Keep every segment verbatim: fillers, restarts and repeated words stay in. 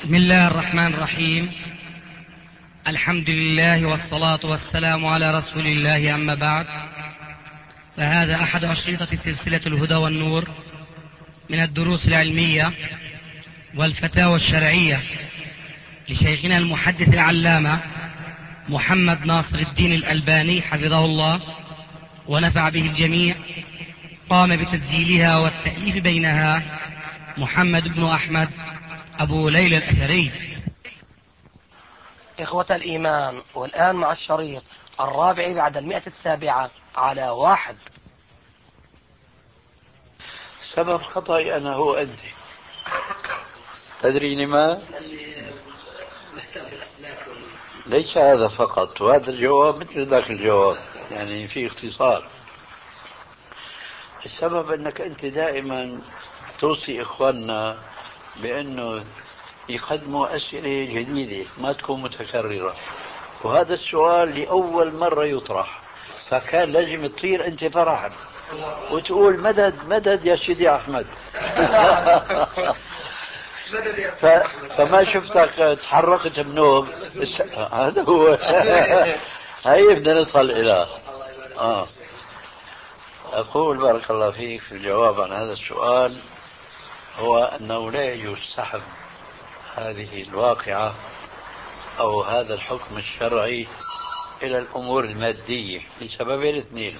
بسم الله الرحمن الرحيم. الحمد لله والصلاة والسلام على رسول الله، أما بعد، فهذا أحد أشرطة سلسلة الهدى والنور من الدروس العلمية والفتاوى الشرعية لشيخنا المحدث العلامة محمد ناصر الدين الألباني حفظه الله ونفع به الجميع. قام بتسجيلها والتأليف بينها محمد بن أحمد أبو ليلى الأثري. إخوة الإيمان، والآن مع الشريط الرابع بعد المئة السابعة على واحد. سبب خطأي أنا هو أنت تدري لما؟ ليس هذا فقط، وهذا الجواب مثل ذاك الجواب، يعني في اختصار. السبب أنك أنت دائما توصي إخواننا بأنه يقدموا أسئلة جديدة ما تكون متكررة، وهذا السؤال لأول مرة يطرح، فكان لازم تطير أنت فرحا وتقول مدد مدد يا سيدي أحمد. ف... فما شفتك تحركت بنوب. هذا هو. هاي بدنا نصل إلى آه. أقول بارك الله فيك في الجواب عن هذا السؤال هو أنه لا يجوز سحب هذه الواقعة أو هذا الحكم الشرعي إلى الأمور المادية لسببين اثنين.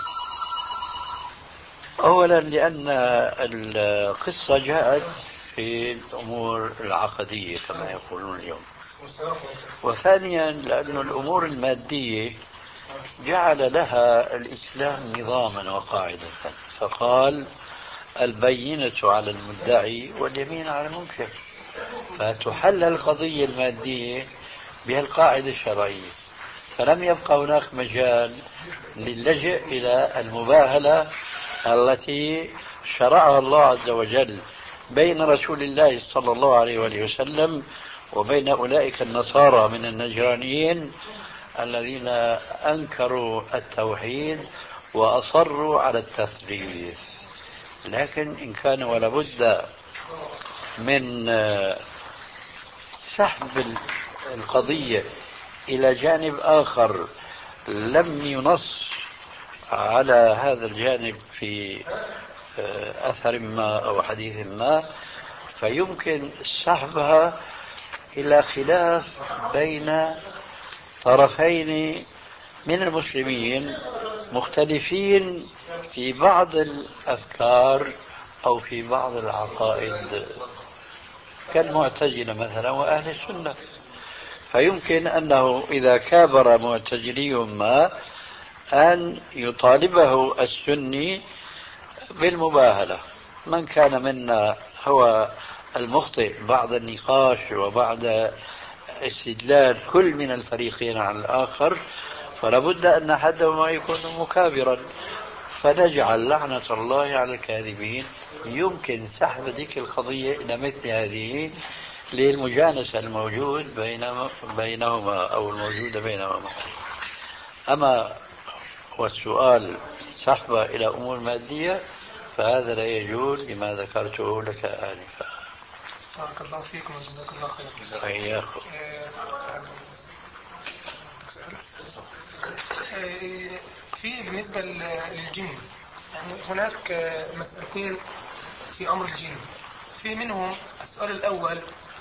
أولا لأن القصة جاءت في الأمور العقدية كما يقولون اليوم، وثانيا لأن الأمور المادية جعل لها الإسلام نظاما وقاعدة، فقال البينة على المدعي واليمين على المنكر، فتحل القضية المادية بهالقاعدة الشرعية، فلم يبقى هناك مجال للجئ إلى المباهلة التي شرعها الله عز وجل بين رسول الله صلى الله عليه وآله وسلم وبين أولئك النصارى من النجرانيين الذين أنكروا التوحيد وأصروا على التثليث. لكن إن كان ولا بد من سحب القضية إلى جانب آخر لم ينص على هذا الجانب في أثر ما أو حديث ما، فيمكن سحبها إلى خلاف بين طرفين من المسلمين مختلفين في بعض الأفكار أو في بعض العقائد كالمعتزلة مثلا وأهل السنة، فيمكن أنه إذا كابر معتزلي ما أن يطالبه السني بالمباهلة. من كان منا هو المخطئ بعد النقاش وبعد استدلال كل من الفريقين على الآخر، فلابد أن أحدهما يكون مكابرا، فنجعل لعنة الله على الكاذبين. يمكن سحب ذيك القضية إلى مثل هذه للمجانسة الموجود بين بينهما أو الموجودة بينهما. أما والسؤال سحبه إلى أمور مادية فهذا لا يجوز لما ذكرته لك آنفا. بارك الله فيكم وجزاك الله خيرا. إياكم. في بالنسبة للجن، يعني هناك مسألتين في أمر الجن، في منهم السؤال الأول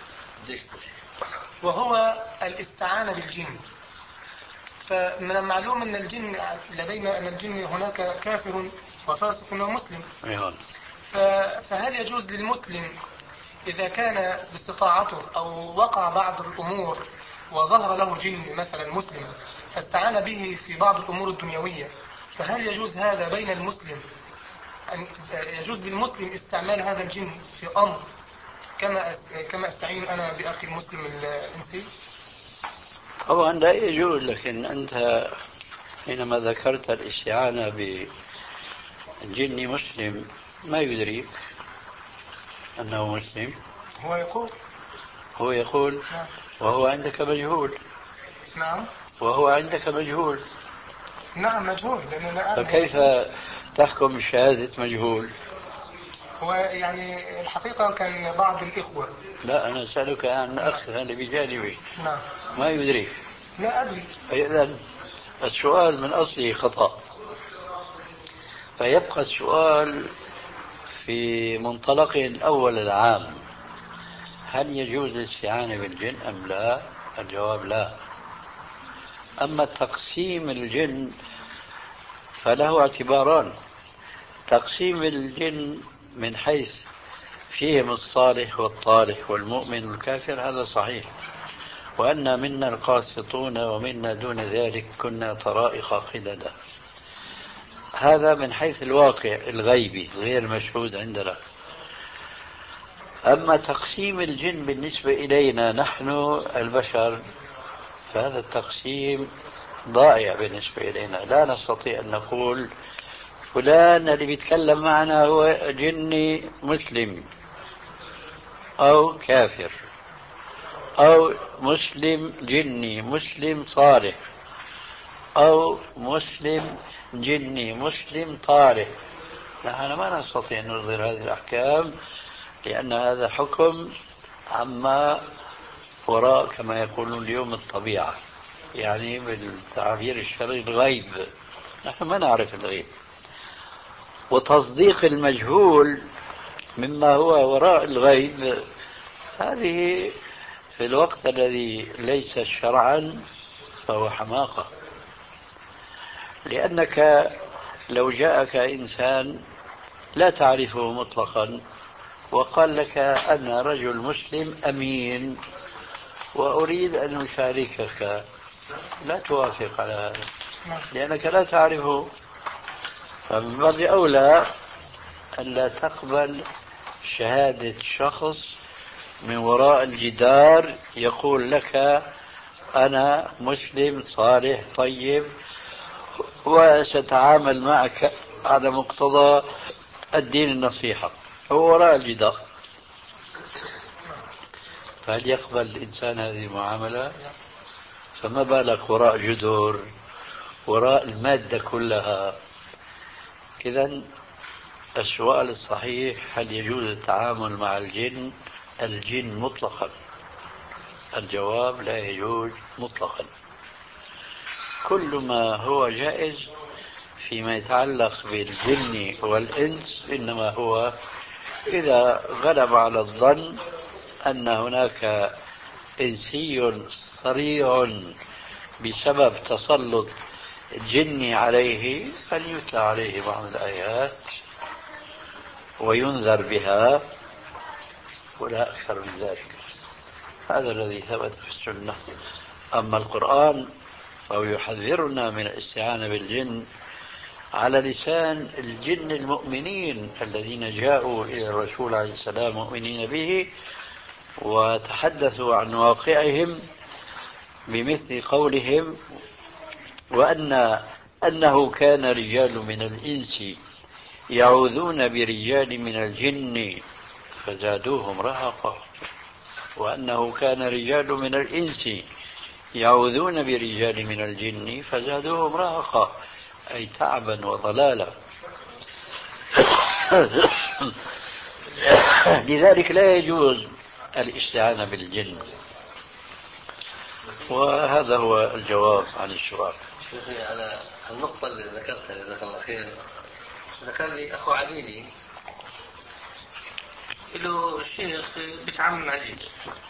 وهو الاستعانة بالجن. فمن المعلوم أن الجن لدينا أن الجن هناك كافر وفاسق ومسلم، فهل يجوز للمسلم إذا كان باستطاعته أو وقع بعض الأمور وظهر له جن مثلا مسلم فاستعان به في بعض الأمور الدنيوية، فهل يجوز هذا بين المسلم أن يجوز للمسلم استعمال هذا الجن في أمر كما كما استعين أنا بأخي المسلم الإنسي؟ طبعا لا يجوز، لكن أنت حينما ذكرت الاستعانة بجن مسلم ما يدري أنه مسلم. هو يقول هو يقول نعم. وهو عندك مجهول. نعم وهو عندك مجهول. نعم مجهول، لأنه لا. فكيف تحكم بشهادة مجهول؟ هو يعني الحقيقة كان بعض الإخوة. لا أنا أسألك عن أخ اللي بجانبي. نعم. ما يدري. لا أدري. إذن السؤال من أصله خطأ، فيبقى السؤال في منطلق الأول العام: هل يجوز الاستعانة بالجن أم لا؟ الجواب لا. أما تقسيم الجن فله اعتباران: تقسيم الجن من حيث فيهم الصالح والطالح والمؤمن والكافر هذا صحيح، وأن منا القاسطون ومنا دون ذلك كنا طرائق قددا، هذا من حيث الواقع الغيبي غير مشهود عندنا. أما تقسيم الجن بالنسبة إلينا نحن البشر فهذا التقسيم ضائع بالنسبة إلينا، لا نستطيع أن نقول فلان اللي بيتكلم معنا هو جني مسلم أو كافر، أو مسلم جني مسلم صالح، أو مسلم جني مسلم طالح. نحن ما نستطيع أن نصدر هذه الأحكام، لأن هذا حكم عما وراء كما يقولون اليوم الطبيعة، يعني بالتعبير الشرعي الغيب. نحن ما نعرف الغيب، وتصديق المجهول مما هو وراء الغيب هذه في الوقت الذي ليس شرعا فهو حماقة. لأنك لو جاءك إنسان لا تعرفه مطلقا وقال لك أنا رجل مسلم أمين وأريد أن أشاركك، لا توافق على هذا لأنك لا تعرفه، فمن باب أولى ألا تقبل شهادة شخص من وراء الجدار يقول لك أنا مسلم صالح طيب وستعامل معك على مقتضى الدين النصيحة، هو وراء الجدار. فهل يقبل الإنسان هذه المعاملة؟ فما بالك وراء جدر، وراء المادة كلها. إذن السؤال الصحيح: هل يجوز التعامل مع الجن الجن مطلقا؟ الجواب: لا يجوز مطلقا. كل ما هو جائز فيما يتعلق بالجن والإنس إنما هو إذا غلب على الظن أن هناك إنسي صريع بسبب تسلط جني عليه أن يتلى عليه بعض الآيات وينذر بها، ولا أكثر من ذلك. هذا الذي ثبت في السنة. أما القرآن فهو يحذرنا من الاستعانة بالجن على لسان الجن المؤمنين الذين جاءوا إلى الرسول عليه السلام مؤمنين به وتحدثوا عن واقعهم بمثل قولهم: وأن أنه كان رجال من الإنس يعوذون برجال من الجن فزادوهم رهقا. وأنه كان رجال من الإنس يعوذون برجال من الجن فزادوهم رهقا، أي تعبا وضلالا. لذلك لا يجوز الاستعانة بالجن. وهذا هو الجواب عن السؤال. على النقطة اللي ذكرتها جزاك الله خير، ذكر لي أخو عديني له الشيخ بيتعامل مع الجن،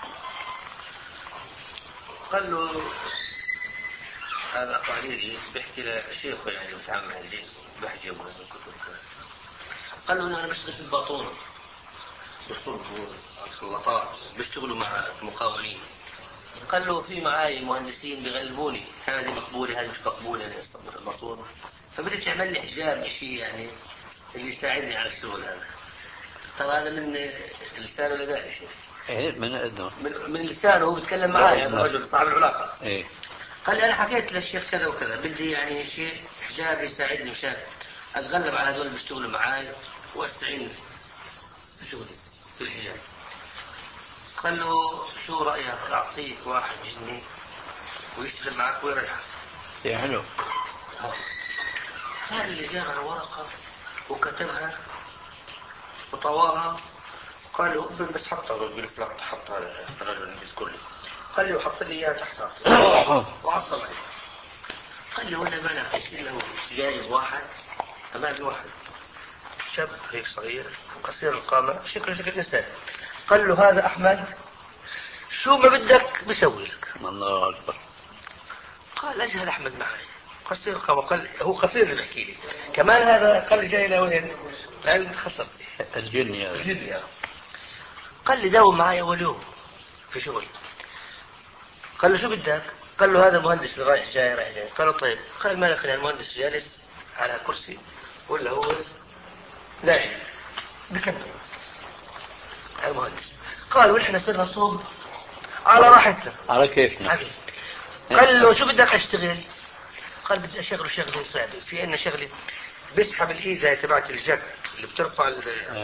قال له هذا أخو عديني بيحكي لشيخه يعني بيتعامل مع الجن بحجم من الكتب كذا، قال له أنا بشتغل في الباطون دكتور الخلاطات بيشتغلوا مع المقاولين، قال له في معاي مهندسين بيغلبوني هذه مقبولة هذه مش مقبولة الباطون، فبدك تعمل لي حجاب شيء يعني اللي يساعدني على الشغل هذا. ترى هذا من لسانه ولا لا شيء؟ ايه من أدنى. من, من لسانه هو بيتكلم معي هذا الرجل صاحب العلاقة. ايه قال لي أنا حكيت للشيخ كذا وكذا بدي يعني شيء حجاب يساعدني مشان أتغلب على هذول اللي بيشتغلوا معاي وأستعين في شغلي في الحجاب. قال له شو رأيك أعطيك واحد جني ويشتغل معك ويرجعك؟ يا حلو. هذا اللي جاب على ورقة وكتبها وطواها. قال له ابن بس حطها، بقول لك لا تحطها الرجل الانجليزي كله. قال له حط لي اياها تحتها وعصب عليه. قال له ولا ما نعرف الا هو جايب واحد امامي، واحد شاب هيك صغير قصير القامه شكله شكل انسان. قال له هذا احمد شو ما بدك بسوي لك. الله اكبر. قال اجهل احمد معي قصير القامه. قال هو قصير اللي بحكي لي كمان هذا. قال لي جاي لوين؟ لان خسرتي الجني هذا. الجني. قال لي داوم معي ولو في شغل. قال له شو بدك؟ قال له هذا مهندس رايح جاي رايح جاي. قال له طيب. قال ما لك المهندس جالس على كرسي ولا هو نايم بكمل المهندس. قال ونحن صرنا صوب على راحتنا على كيفنا. قال له شو بدك اشتغل؟ قال بدي اشغل شغله صعبه. في عندنا شغله بيسحب الايد هاي تبعت الجك اللي بترفع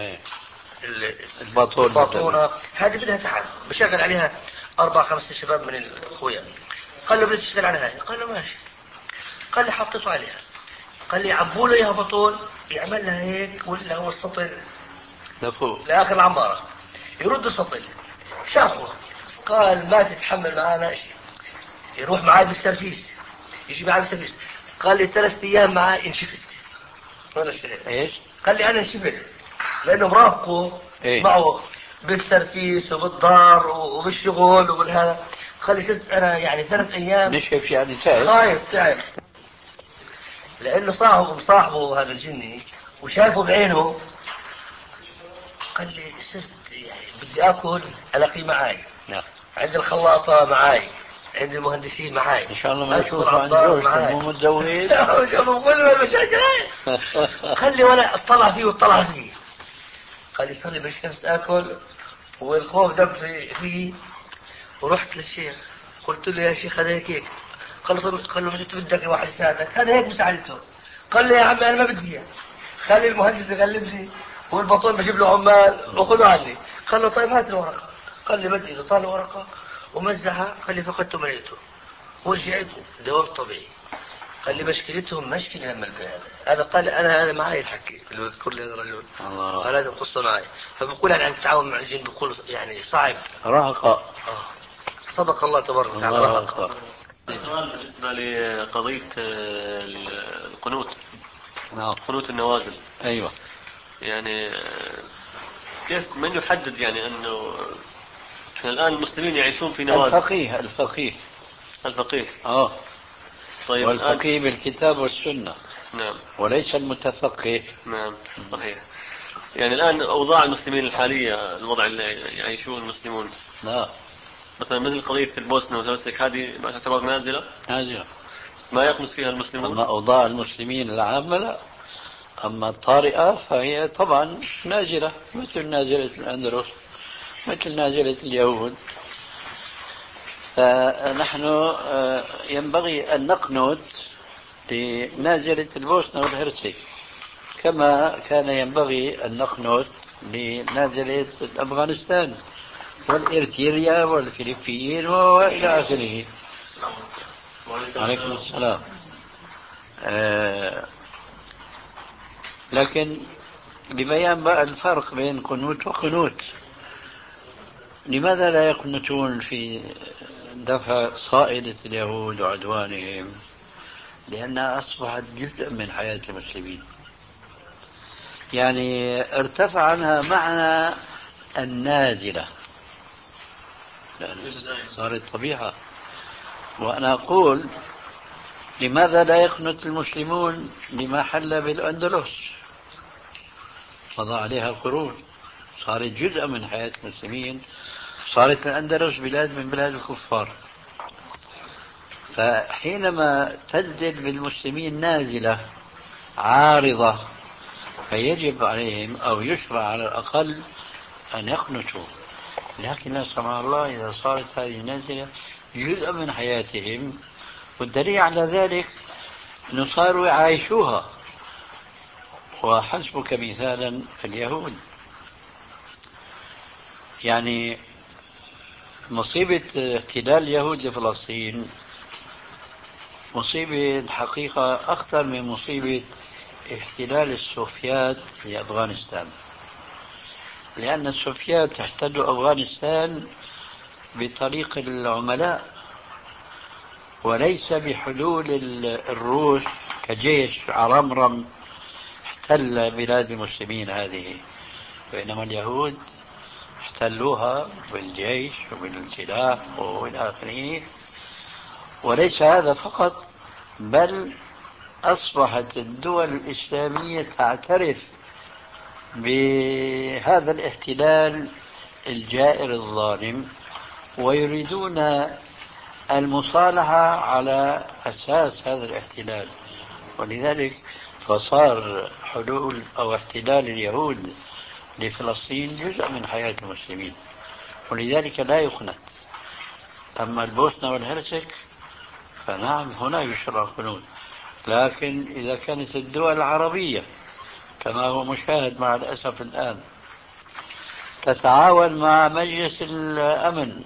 الباطونه، هذه بدها تعب بشغل عليها اربع خمسة شباب من الاخويا. قال له بدي تشتغل على هاي. قال له ماشي. قال لي حطيته عليها. قال لي عبوا له اياها بطول يعمل لها هيك ولا هو السطل لفوق لاخر العماره يرد السطل شرحه. قال ما تتحمل معانا شيء. يروح معي بالسرفيس يجي معي بالسرفيس. قال لي ثلاث ايام معي انشفت ولا شيء. ايش؟ قال لي انا انشفت لانه مرافقه إيه؟ معه بالسرفيس وبالدار وبالشغل وبالهذا. قال لي صرت انا يعني ثلاث ايام نشف يعني تعب. خايف تعب لانه صاحبه مصاحبه هذا الجني وشافه بعينه. قال لي صرت يعني بدي اكل الاقي معاي. نعم. عند الخلاطه معاي، عند المهندسين معاي. ان شاء الله ما يشوف عن زوجته مو متزوج. كل ما المشاكل قال لي وانا اطلع فيه واطلع فيه. قال لي صار لي بالشمس اكل والخوف دب في فيه. ورحت للشيخ قلت له يا شيخ هذا هيك هيك. قال له قال له مش انت بدك واحد يساعدك؟ هذا هيك مساعدته. قال لي يا عمي انا ما بدي اياه، خلي المهندس يغلب لي والبطول بجيب له عمال وخذوا عني. قال له طيب هات الورقه. قال لي بدي ايده طال الورقه ومزحها. قال لي فقدت مريته ورجعت دوام طبيعي. قال لي مشكلتهم مشكله لما هذا هذا قال انا هذا معي الحكي اللي بذكر لي هذا الرجل. قال هذا القصه معي. فبقول عن التعاون مع الجن بقول يعني صعب رهقه. آه. صدق الله تبارك وتعالى. رهقه. سؤال بالنسبه لقضيه القنوت. نعم. قنوت النوازل. ايوه. يعني كيف من يحدد يعني انه احنا الان المسلمين يعيشون في نوازل؟ الفقيه الفقيه الفقيه. اه طيب والفقيه بالكتاب والسنه. نعم. وليس المتفقه. نعم صحيح. يعني الان اوضاع المسلمين الحاليه الوضع اللي يعيشون المسلمون. نعم. مثلا مثل قضيه البوسنه والهرسك هذه ما تعتبر نازله؟ نازله ما يقنط فيها المسلمون. اما اوضاع المسلمين العامه لا. اما الطارئه فهي طبعا نازله مثل نازله الاندلس مثل نازله اليهود. فنحن ينبغي أن نقنت لنازلة البوسنة والهرسك كما كان ينبغي أن نقنت لنازلة أفغانستان والإرتريا والفلبين وإلى آخره. عليكم السلام. آه لكن لبيان بقى الفرق بين قنوت وقنوت، لماذا لا يقنتون في دفع صائلة اليهود وعدوانهم؟ لأنها أصبحت جزء من حياة المسلمين، يعني ارتفع عنها معنى النازلة صارت طبيعة. وأنا أقول لماذا لا يقنت المسلمون لما حل بالأندلس؟ مضى عليها قرون، صارت جزء من حياة المسلمين، صارت الأندلس بلاد من بلاد الكفار. فحينما تنزل بالمسلمين نازلة عارضة فيجب عليهم أو يشرع على الأقل أن يقنتوا. لكن لا سمح الله إذا صارت هذه النازلة جزء من حياتهم، والدليل على ذلك أنه صاروا يعايشوها. وحسبك مثالا اليهود، يعني مصيبة احتلال اليهود لفلسطين مصيبة الحقيقة أخطر من مصيبة احتلال السوفيات لأفغانستان. لأن السوفيات احتلوا أفغانستان بطريق العملاء وليس بحلول الروس كجيش عرمرم احتل بلاد المسلمين هذه، بينما اليهود احتلوها بالجيش وبالسلاح وإلى آخره. وليس هذا فقط، بل أصبحت الدول الإسلامية تعترف بهذا الاحتلال الجائر الظالم، ويريدون المصالحة على أساس هذا الاحتلال. ولذلك فصار حلول أو احتلال اليهود لفلسطين جزء من حياة المسلمين، ولذلك لا يخنث. أما البوسنة والهرسك فنعم هنا يشرع القنوت، لكن إذا كانت الدول العربية كما هو مشاهد مع الأسف الآن تتعاون مع مجلس الأمن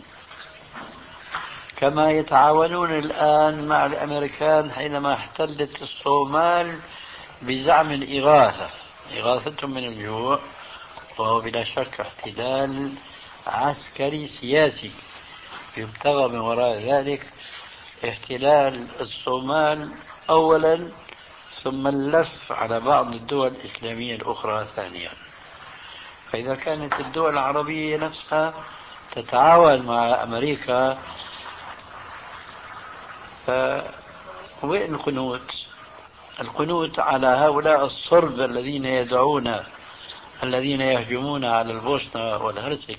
كما يتعاونون الآن مع الأمريكان حينما احتلت الصومال بزعم الإغاثة، إغاثتهم من الجوع، وهو بلا شك احتلال عسكري سياسي يبتغى من وراء ذلك احتلال الصومال أولا، ثم اللف على بعض الدول الإسلامية الأخرى ثانيا. فإذا كانت الدول العربية نفسها تتعاون مع أمريكا، فوين القنوت؟ القنوت على هؤلاء الصرب الذين يدعون الذين يهجمون على البوسنة والهرسك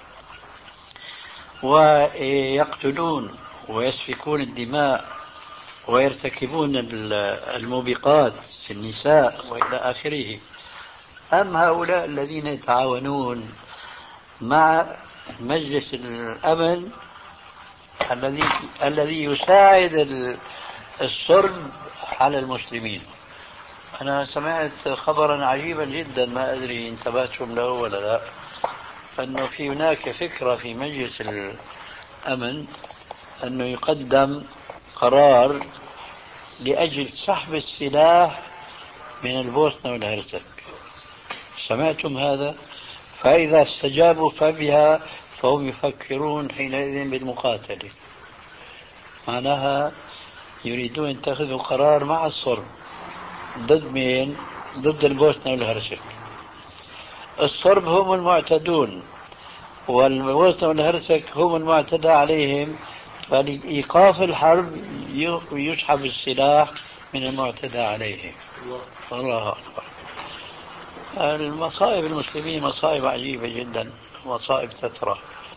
ويقتلون ويسفكون الدماء ويرتكبون الموبقات في النساء وإلى آخره. أم هؤلاء الذين يتعاونون مع مجلس الأمن الذي الذي يساعد الصرب على المسلمين. أنا سمعت خبرا عجيبا جدا، ما أدري انتبهتم له ولا لا، أنه في هناك فكرة في مجلس الأمن أنه يقدم قرار لأجل سحب السلاح من البوسنة والهرسك. سمعتم هذا؟ فإذا استجابوا فبها، فهم يفكرون حينئذ بالمقاتلة. معناها يريدون أن يتخذوا قرار مع الصرب ضد مين؟ ضد البوسنة والهرسك. الصرب هم المعتدون والبوسنة والهرسك هم المعتدى عليهم، فلإيقاف الحرب يسحب السلاح من المعتدى عليهم. الله أكبر. المصائب المسلمين مصائب عجيبة جدا، مصائب تترى.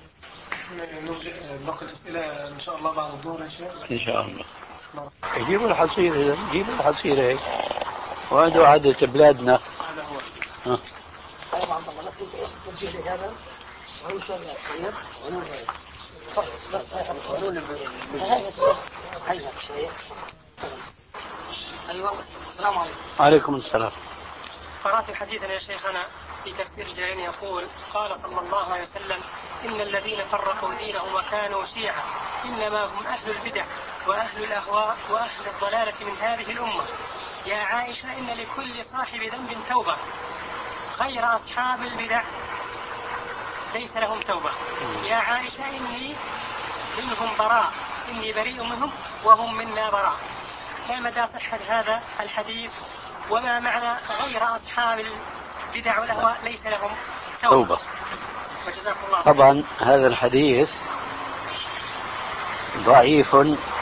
نبقى الأسئلة إن شاء الله بعد الظهر يا شيخ. إن شاء الله. جيبوا الحصيرة إذا جيبوا الحصيرة هيك وعنده عادة بلادنا. هذا هو. ها. أيوة عبد الله، بس أنت إيش توجه لي هذا؟ وعنو شغل طيب؟ وعنو غير. صح. بس وعنو البيت. هاي الشيخ. هاي الشيخ. أيوة. السلام عليكم. عليكم السلام. قرأت حديثا يا شيخنا في تفسير جليل يقول: قال صلى الله عليه وسلم: إن الذين فرقوا دينهم وكانوا شيعا إنما هم أهل البدع وأهل الأهواء وأهل الضلالة من هذه الأمة. يا عائشة إن لكل صاحب ذنب توبة، غير أصحاب البدع ليس لهم توبة. يا عائشة إني منهم براء، إني بريء منهم وهم منا براء. ما مدى صحة هذا الحديث؟ وما معنى غير أصحاب البدع والأهواء ليس لهم توبة؟ توبة. طبعا هذا الحديث ضعيف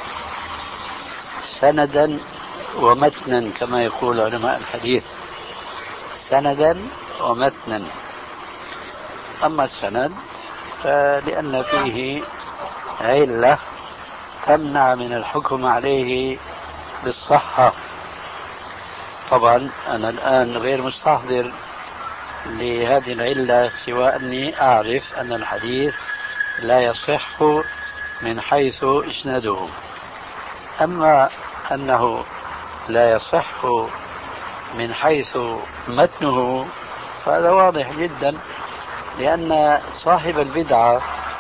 سندا ومتنا كما يقول علماء الحديث، سندا ومتنا. أما السند فلأن فيه علة تمنع من الحكم عليه بالصحة. طبعا أنا الآن غير مستحضر لهذه العلة، سوى أني أعرف أن الحديث لا يصح من حيث إسناده. أما أنه لا يصح من حيث متنه فهذا واضح جدا، لأن صاحب البدعة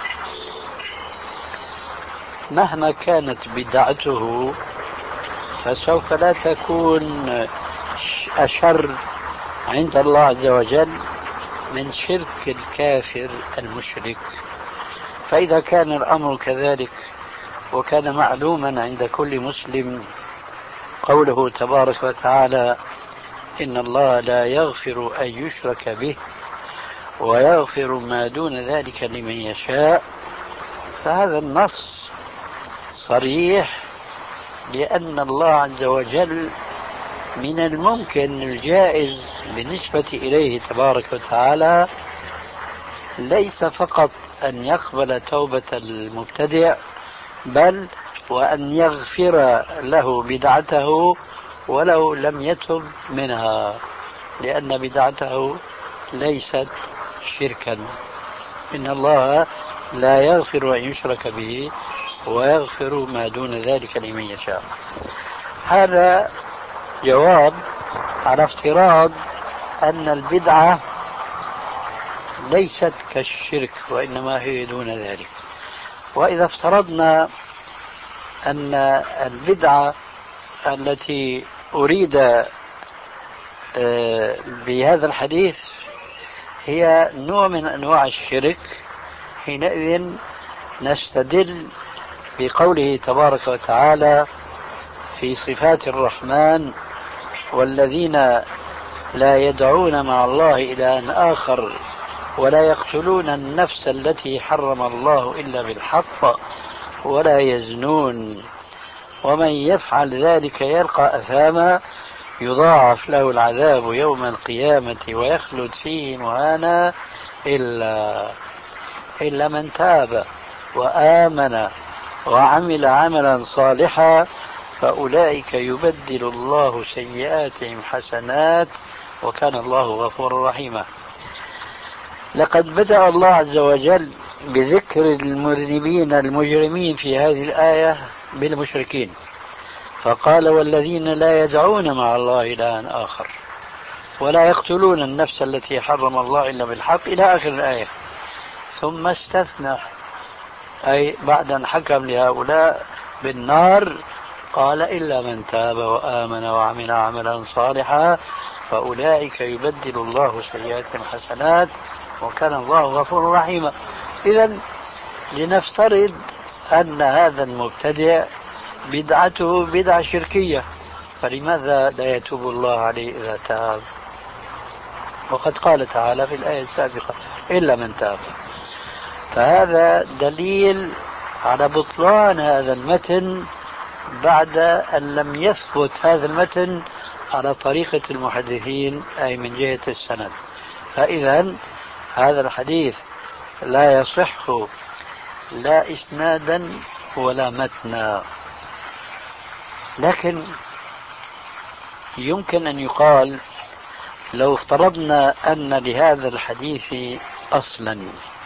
مهما كانت بدعته فسوف لا تكون أشر عند الله عز وجل من شرك الكافر المشرك. فإذا كان الأمر كذلك وكان معلوما عند كل مسلم قوله تبارك وتعالى إن الله لا يغفر أن يشرك به ويغفر ما دون ذلك لمن يشاء، فهذا النص صريح لأن الله عز وجل من الممكن الجائز بالنسبة إليه تبارك وتعالى ليس فقط أن يقبل توبة المبتدع، بل وأن يغفر له بدعته ولو لم يتب منها، لأن بدعته ليست شركا. إن الله لا يغفر أن يشرك به ويغفر ما دون ذلك لمن يشاء. هذا جواب على افتراض أن البدعة ليست كالشرك وإنما هي دون ذلك. وإذا افترضنا أن البدعة التي أريد بهذا الحديث هي نوع من أنواع الشرك، حينئذ نستدل بقوله تبارك وتعالى في صفات الرحمن والذين لا يدعون مع الله إلها آخر ولا يقتلون النفس التي حرم الله إلا بالحق ولا يزنون ومن يفعل ذلك يلقى أثاما يضاعف له العذاب يوم القيامة ويخلد فيه مهانا إلا إلا من تاب وآمن وعمل عملا صالحا فأولئك يبدل الله سيئاتهم حسنات وكان الله غفورا رحيما. لقد بدأ الله عز وجل بذكر المذنبين المجرمين في هذه الآية بالمشركين، فقال والذين لا يدعون مع الله إلها آخر ولا يقتلون النفس التي حرم الله إلا بالحق إلى آخر الآية، ثم استثنى أي بعد أن حكم لهؤلاء بالنار قال إلا من تاب وآمن وعمل عملا صالحا فأولئك يبدل الله سيئاتهم حسنات وكان الله غفورا رحيما. إذن لنفترض أن هذا المبتدع بدعته بدعة شركية، فلماذا لا يتوب الله عليه إذا تاب؟ وقد قال تعالى في الآية السابقة إلا من تاب. فهذا دليل على بطلان هذا المتن بعد أن لم يثبت هذا المتن على طريقة المحدثين أي من جهة السند. فإذا هذا الحديث لا يصح لا إسنادا ولا متنا. لكن يمكن أن يقال لو افترضنا أن لهذا الحديث أصلا،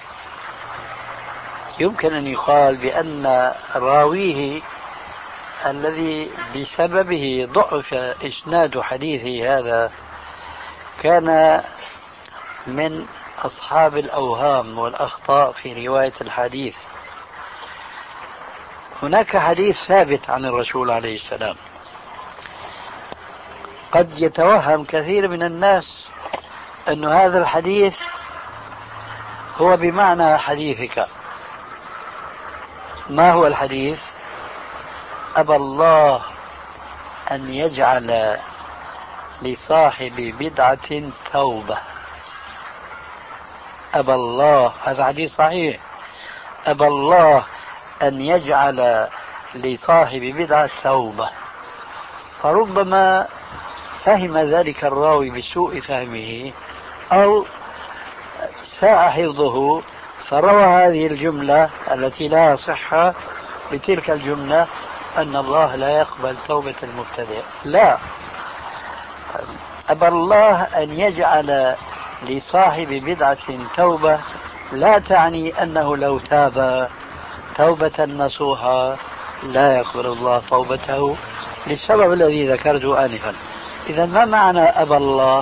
يمكن أن يقال بأن راويه الذي بسببه ضعف إسناد حديثه هذا كان من أصحاب الأوهام والأخطاء في رواية الحديث. هناك حديث ثابت عن الرسول عليه السلام قد يتوهم كثير من الناس أن هذا الحديث هو بمعنى حديثك. ما هو الحديث؟ أبى الله أن يجعل لصاحب بدعة توبة. أبى الله، هذا حديث صحيح، أبى الله أن يجعل لصاحب بدعة توبة. فربما فهم ذلك الراوي بسوء فهمه أو ساء حفظه فروى هذه الجملة التي لا صحة بتلك الجملة أن الله لا يقبل توبة المبتدع. لا، أبى الله أن يجعل لصاحب بدعة توبة لا تعني أنه لو تاب توبة نصوحة لا يقبل الله توبته للسبب الذي ذكرته آنفا. إذا ما معنى أبى الله؟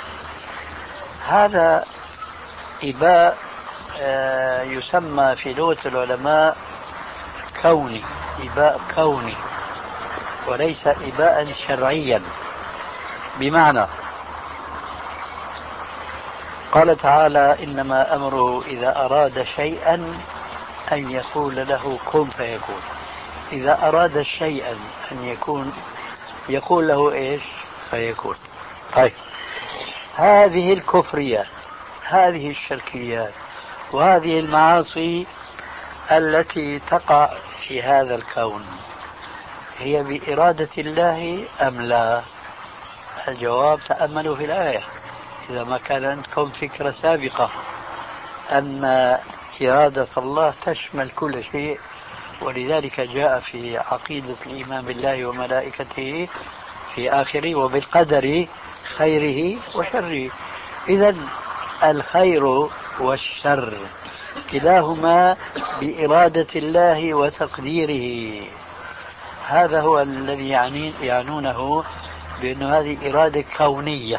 هذا إباء يسمى في لغة العلماء كوني، إباء كوني وليس إباء شرعيا. بمعنى قال تعالى إنما أمره إذا أراد شيئا أن يقول له كن فيكون. إذا أراد شيئا أن يكون يقول له إيش؟ فيكون. طيب، هذه الكفريات، هذه الشركيات، وهذه المعاصي التي تقع في هذا الكون هي بإرادة الله أم لا؟ الجواب تأملوا في الآية إذا ما كان عندكم فكرة سابقة أن إرادة الله تشمل كل شيء، ولذلك جاء في عقيدة الإيمان بالله وملائكته في آخره وبالقدر خيره وشره. إذن الخير والشر كلاهما بإرادة الله وتقديره. هذا هو الذي يعني يعنونه بأن هذه إرادة كونية.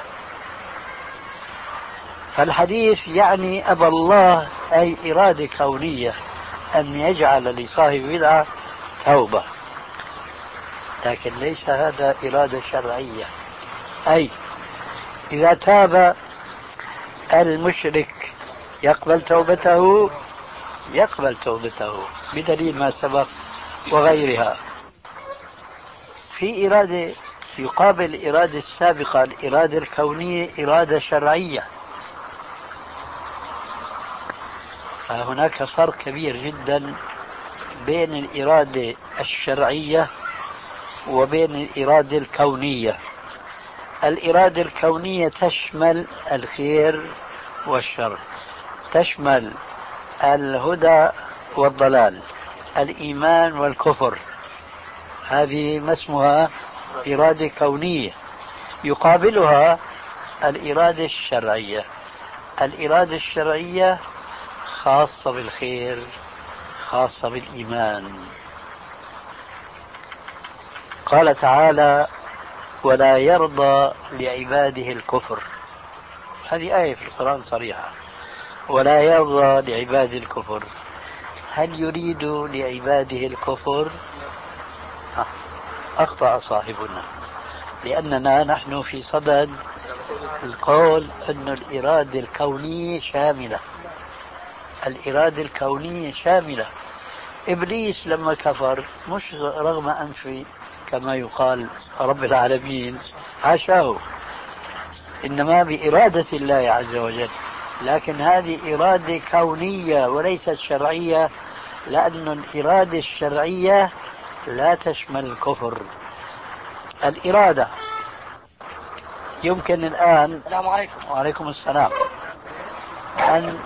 فالحديث يعني أبى الله أي إرادة كونية أن يجعل لصاحب بدعة توبة، لكن ليس هذا إرادة شرعية. أي إذا تاب المشرك يقبل توبته، يقبل توبته بدليل ما سبق وغيرها. في إرادة يقابل الإرادة السابقة الإرادة الكونية إرادة شرعية، فهناك فرق كبير جدا بين الإرادة الشرعية وبين الإرادة الكونية. الإرادة الكونية تشمل الخير والشر، تشمل الهدى والضلال، الإيمان والكفر، هذه ما اسمها إرادة كونية. يقابلها الإرادة الشرعية. الإرادة الشرعية خاصة بالخير، خاصة بالإيمان. قال تعالى ولا يرضى لعباده الكفر، هذه آية في القرآن صريحة، ولا يرضى لعباده الكفر. هل يريد لعباده الكفر؟ أخطأ صاحبنا، لأننا نحن في صدد القول أن الإرادة الكونية شاملة. الإرادة الكونية شاملة. إبليس لما كفر مش رغم أنفه كما يقال رب العالمين، حاشاه، إنما بإرادة الله عز وجل، لكن هذه إرادة كونية وليست شرعية، لأن الإرادة الشرعية لا تشمل الكفر. الإرادة يمكن الآن السلام عليكم. وعليكم السلام أن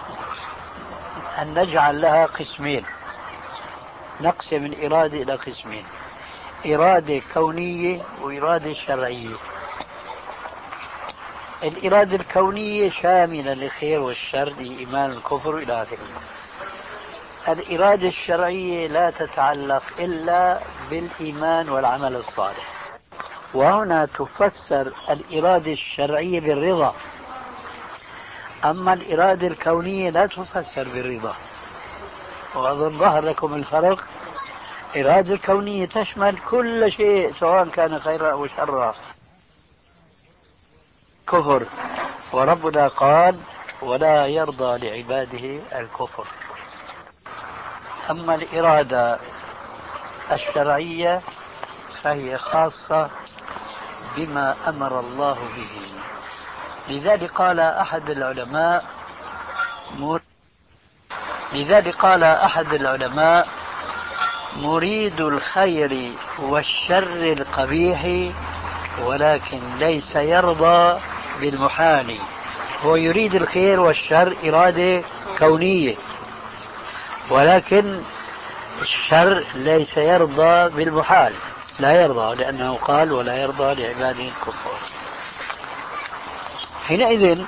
أن نجعل لها قسمين، نقسم الإرادة إلى قسمين: إرادة كونية وإرادة شرعية. الإرادة الكونية شاملة للخير والشر، الإيمان والكفر إلى آخره. الإرادة الشرعية لا تتعلق إلا بالإيمان والعمل الصالح. وهنا تفسر الإرادة الشرعية بالرضا، أما الإرادة الكونية لا تفسر بالرضا. وأظن ظهر لكم الفرق. الإرادة الكونية تشمل كل شيء سواء كان خيرا أو شرا، كفر، وربنا قال ولا يرضى لعباده الكفر. أما الإرادة الشرعية فهي خاصة بما أمر الله به. لذلك قال أحد العلماء لذلك قال أحد العلماء مريد الخير والشر القبيح ولكن ليس يرضى بالمحال. هو يريد الخير والشر إرادة كونية، ولكن الشر ليس يرضى بالمحال، لا يرضى، لأنه قال ولا يرضى لعباده الكفار. حينئذ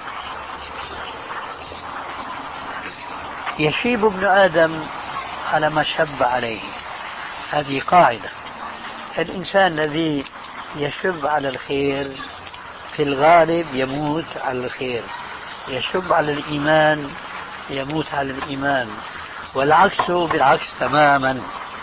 يشيب ابن آدم على ما شب عليه. هذه قاعدة. الإنسان الذي يشب على الخير في الغالب يموت على الخير، يشب على الإيمان يموت على الإيمان، والعكس بالعكس تماما.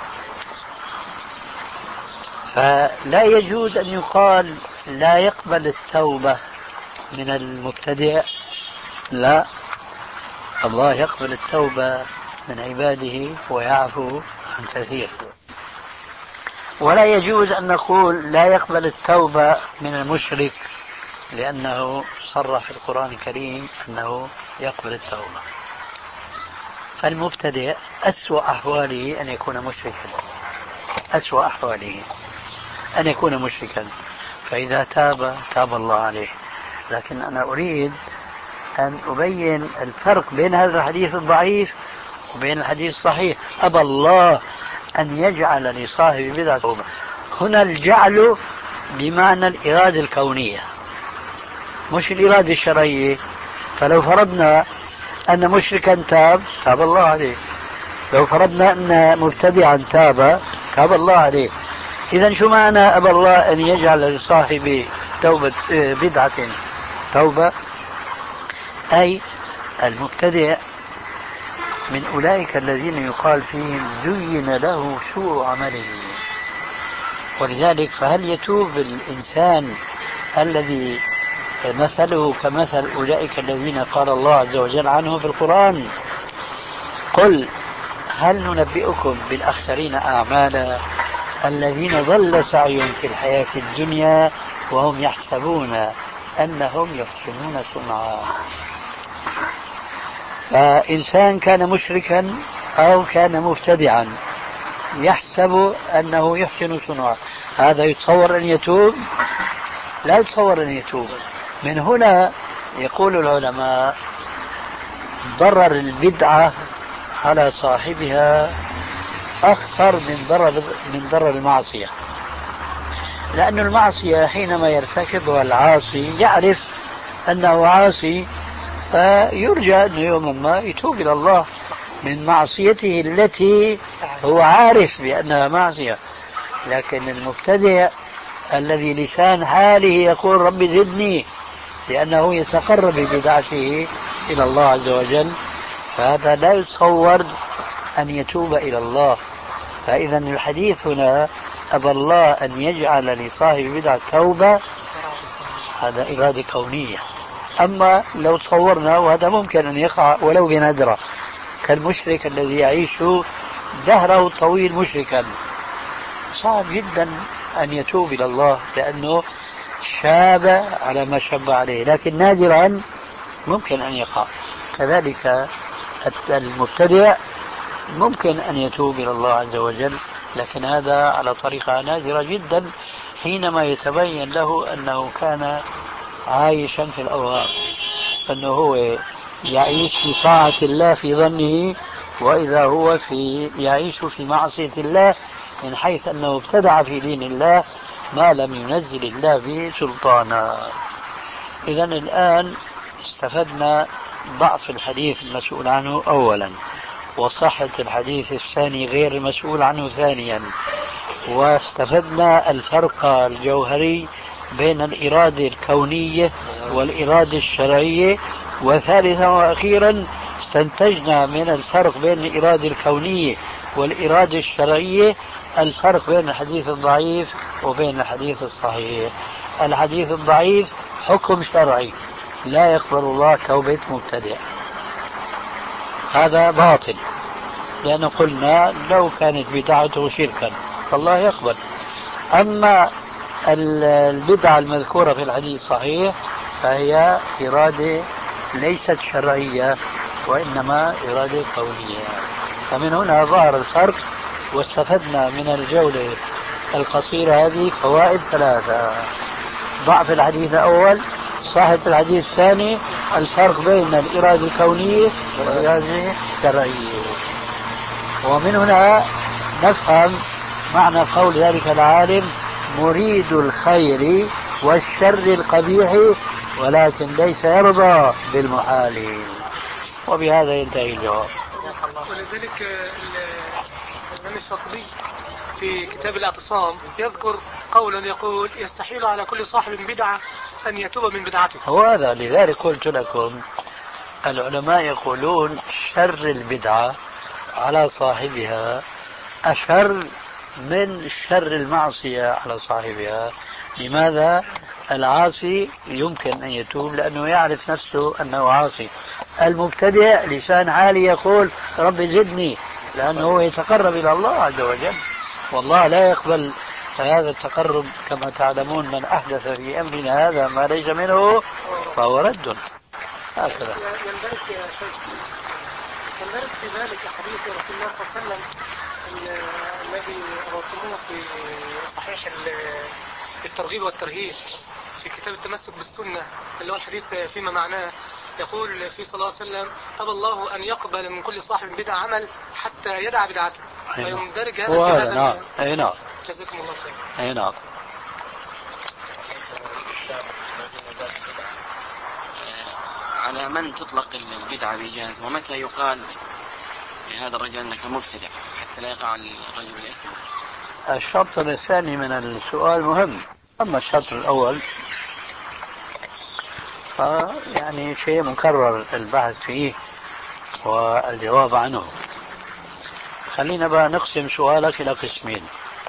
فلا يجوز أن يقال لا يقبل التوبة من المبتدع لا، الله يقبل التوبة من عباده ويعفو عن كثير. ولا يجوز أن نقول لا يقبل التوبة من المشرك، لأنه صرح في القرآن الكريم أنه يقبل التوبة. فالمبتدئ أسوأ أحواله أن يكون مشركا، أسوأ أحواله أن يكون مشركا، فإذا تاب تاب الله عليه. لكن أنا أريد أن أبين الفرق بين هذا الحديث الضعيف وبين الحديث الصحيح. أبى الله أن يجعل لصاحب بدعة توبة. هنا الجعل بمعنى الإرادة الكونية مش الإرادة الشرعية. فلو فرضنا أن مشركا تاب تاب الله عليه، لو فرضنا أن مبتدعا تاب تاب الله عليه. إذن شو معنى أبى الله أن يجعل لصاحب توبة بدعة توبة؟ أي المبتدع من أولئك الذين يقال فيهم زين له سوء عمله. ولذلك فهل يتوب الإنسان الذي مثله كمثل أولئك الذين قال الله عز وجل عنه في القرآن: قل هل ننبئكم بالأخسرين أعمالا الذين ضل سعيهم في الحياة الدنيا وهم يحسبون أنهم يحسنون صنعا. فإنسان كان مشركا أو كان مبتدعا يحسب أنه يحسن صنعا، هذا يتصور أن يتوب؟ لا يتصور أن يتوب. من هنا يقول العلماء ضرر البدعة على صاحبها أخطر من ضرر من ضرر المعصية، لأن المعصية حينما يرتكبها العاصي يعرف أنه عاصي، فيرجى أنه يوما ما يتوب إلى الله من معصيته التي هو عارف بأنها معصية. لكن المبتدع الذي لسان حاله يقول رب زدني، لأنه يتقرب ببدعته إلى الله عز وجل، فهذا لا يتصور أن يتوب إلى الله. فإذا الحديث هنا أبى الله أن يجعل لصاحب بدعة توبة، هذا إرادة كونية. أما لو تصورنا، وهذا ممكن أن يقع ولو بندرة، كالمشرك الذي يعيش دهره الطويل مشركا، صعب جدا أن يتوب إلى الله لأنه شاب على ما شاب عليه، لكن نادرا ممكن أن يقع. كذلك المبتدع ممكن أن يتوب إلى الله عز وجل، لكن هذا على طريقة نادرة جدا حينما يتبين له أنه كان عايشا في الأوهام، أنه هو يعيش في طاعة الله في ظنه، وإذا هو في يعيش في معصية الله من حيث أنه ابتدع في دين الله ما لم ينزل الله به سلطانا. إذن الآن استفدنا ضعف الحديث المسؤول عنه أولا، وصحة الحديث الثاني غير المسؤول عنه ثانيا، واستفدنا الفرق الجوهري بين الإرادة الكونية والإرادة الشرعية، وثالثا وأخيرا استنتجنا من الفرق بين الإرادة الكونية والإرادة الشرعية الفرق بين الحديث الضعيف وبين الحديث الصحيح. الحديث الضعيف حكم شرعي، لا يقبل الله توبة مبتدع، هذا باطل، لأن قلنا لو كانت بدعته شركا فالله يقبل. أما البدعة المذكورة في الحديث الصحيح فهي إرادة ليست شرعية وإنما إرادة كونية. فمن هنا ظهر الفرق، واستفدنا من الجولة القصيرة هذه فوائد ثلاثة: ضعف الحديث الأول، صحة الحديث الثاني، الفرق بين الإرادة الكونية والإرادة الشرعية. ومن هنا نفهم معنى قول ذلك العالم: مريد الخير والشر القبيح ولكن ليس يرضى بالمحال. وبهذا ينتهي الجواب. ولذلك الإمام الشاطبي في كتاب الاعتصام يذكر قولا يقول: يستحيل على كل صاحب بدعة أن يتوب من بدعته. وهذا لذلك قلت لكم العلماء يقولون شر البدعة على صاحبها أشر من شر المعصية على صاحبها، لماذا؟ العاصي يمكن أن يتوب لأنه يعرف نفسه أنه عاصي. المبتدع لسان عالي يقول رب زدني، لأنه هو يتقرب إلى الله عز وجل، والله لا يقبل هذا التقرب. كما تعلمون من أحدث في أمرنا هذا ما ليس منه فهو رد. هكذا يندرج يا شيخ، يندرج في ذلك حديث رسول الله صلى الله عليه وسلم الذي رويتموه في صحيح الترغيب والترهيب في كتاب التمسك بالسنة، اللي هو الحديث فيما معناه يقول في صلى الله عليه وسلم أبى الله أن يقبل من كل صاحب بدعة عمل حتى يدع بدعته. فيندرج هذا في هذا. نعم. أي نعم. جزاكم الله خير. أي نعم. على من تطلق البدعة بإيجاز، ومتى يقال لهذا الرجل أنك مبتدع حتى لا يقع الرجل الإثم؟ الشرط الثاني من السؤال مهم، أما الشرط الأول يعني شيء مكرر البحث فيه والجواب عنه. خلينا بقى نقسم سؤالك إلى قسمين.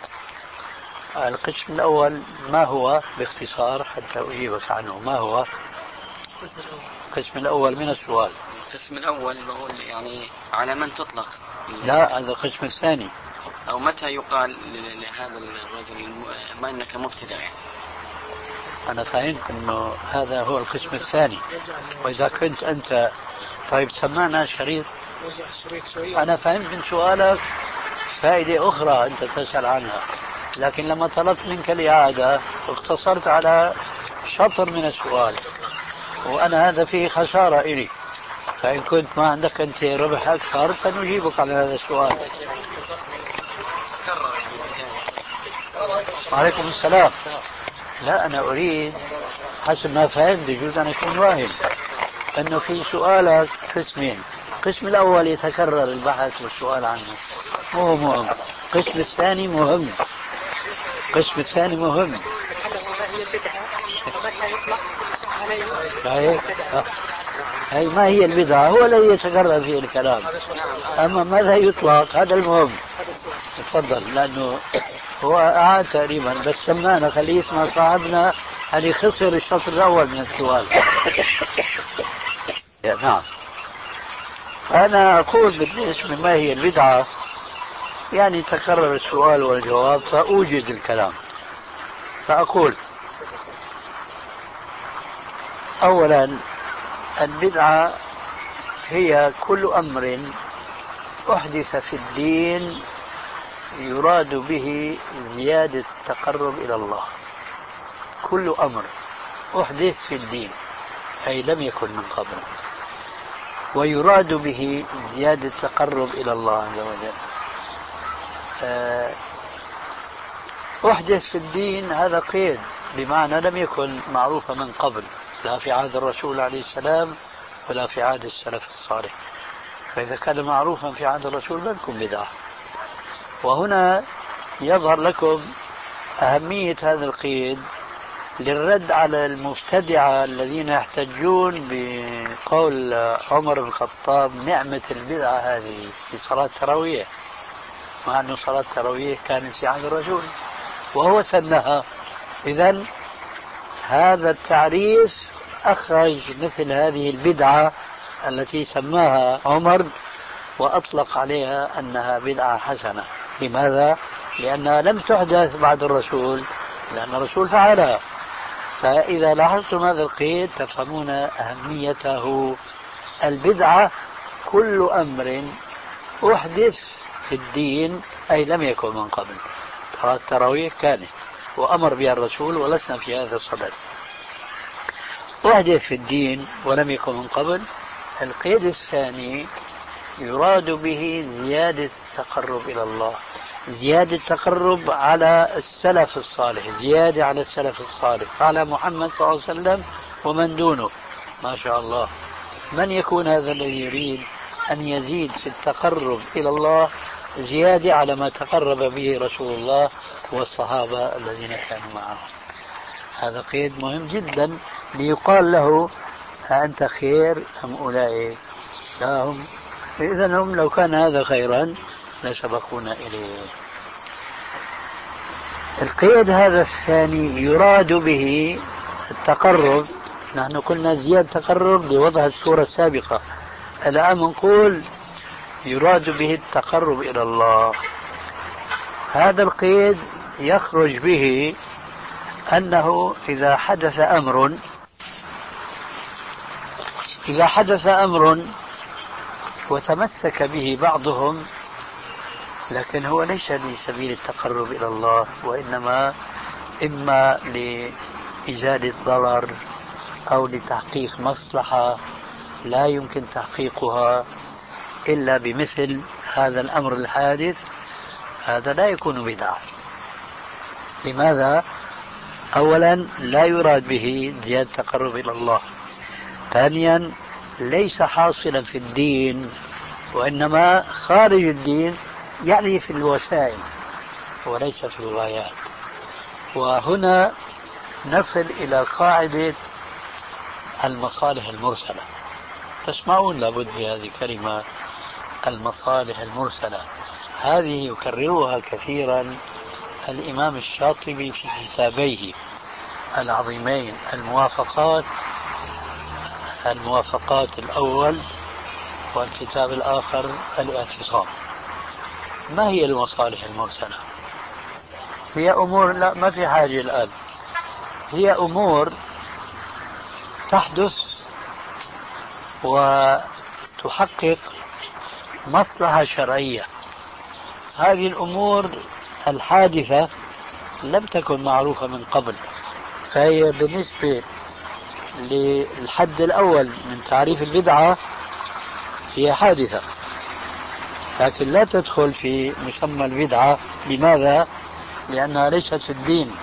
القسم الأول ما هو باختصار حتى أجيبك عنه؟ ما هو القسم الأول من السؤال؟ القسم الأول بقول يعني على من تطلق. لا، هذا القسم الثاني. أو متى يقال لهذا الرجل ما أنك مبتدع يعني. أنا فهمت أنه هذا هو القسم الثاني، وإذا كنت أنت طيب سمعنا شريط. أنا فهمت من سؤالك فائدة أخرى أنت تسأل عنها، لكن لما طلبت منك الإعادة اقتصرت على شطر من السؤال، وأنا هذا فيه خسارة إلي، فإن كنت ما عندك أنت ربح أكثر فنجيبك على هذا السؤال. وعليكم السلام. لا، أنا أريد حسب ما فهمت، يجوز أن أكون واهم، أنه في سؤالك قسمين. القسم الأول يتكرر البحث والسؤال عنه، مو مهم. القسم الثاني مهم. القسم الثاني مهم. هي ما هي البدعة هو الذي يتكرر فيه الكلام، أما ماذا يطلق هذا المهم. تفضل، لأنه هو أعاد تقريبا بس سمعنا، خليه يسمع صاحبنا هل يخسر الشطر الأول من السؤال. نعم. أنا أقول بالنسبة ما هي البدعة يعني تكرر السؤال والجواب فأوجد الكلام. فأقول أولا البدعة هي كل أمر أحدث في الدين يراد به زيادة التقرب إلى الله. كل أمر أحدث في الدين أي لم يكن من قبل ويراد به زيادة التقرب إلى الله عز وجل. أحدث في الدين هذا قيد، بمعنى لم يكن معروفا من قبل، لا في عهد الرسول عليه السلام ولا في عهد السلف الصالح. فإذا كان معروفا في عهد الرسول لم يكن بدعة. وهنا يظهر لكم أهمية هذا القيد للرد على المبتدعة الذين يحتجون بقول عمر بن الخطاب نعمة البدعة هذه في صلاة التراويح، مع أن صلاة التراويح كانت في عهد الرسول وهو سنها. إذن هذا التعريف أخرج مثل هذه البدعة التي سماها عمر وأطلق عليها أنها بدعة حسنة. لماذا؟ لأنها لم تحدث بعد الرسول، لأن الرسول فعلها. فإذا لاحظتم هذا القيد تفهمون أهميته. البدعة كل أمر أحدث في الدين أي لم يكن من قبل. صلاة التراويح كانت وأمر بها الرسول ولسنا في هذا الصدد. أحدث في الدين ولم يكن من قبل. القيد الثاني يراد به زيادة التقرب إلى الله، زيادة التقرب على السلف الصالح، زيادة على السلف الصالح، على محمد صلى الله عليه وسلم ومن دونه. ما شاء الله. من يكون هذا الذي يريد أن يزيد في التقرب إلى الله زيادة على ما تقرب به رسول الله والصحابة الذين كانوا معه؟ هذا قيد مهم جدا ليقال له أنت خير أم أولئك؟ لا هم. إذن هم لو كان هذا خيرا لسبقونا إليه. القيد هذا الثاني يراد به التقرب. نحن قلنا زيادة تقرب لوضع الصورة السابقة، الآن نقول يراد به التقرب إلى الله. هذا القيد يخرج به أنه إذا حدث أمر إذا حدث أمر وتمسك به بعضهم، لكن هو ليس لسبيل التقرب إلى الله، وإنما إما لإزالة ضرر أو لتحقيق مصلحة لا يمكن تحقيقها إلا بمثل هذا الأمر الحادث، هذا لا يكون بدعة. لماذا؟ أولا لا يراد به زيادة التقرب إلى الله، ثانيا ليس حاصلا في الدين وإنما خارج الدين، يعني في الوسائل وليس في الغايات. وهنا نصل إلى قاعدة المصالح المرسلة. تسمعون لابد بهذه الكلمة المصالح المرسلة، هذه يكررها كثيرا الإمام الشاطبي في كتابيه العظيمين الموافقات الموافقات الأول والكتاب الآخر الاعتصام. ما هي المصالح المرسلة؟ هي أمور، لا ما في حاجة الآن، هي أمور تحدث وتحقق مصلحة شرعية. هذه الأمور الحادثة لم تكن معروفة من قبل، فهي بالنسبة للحد الأول من تعريف البدعة هي حادثة، لكن لا تدخل في مسمى البدعة. لماذا؟ لأنها ليست في الدين.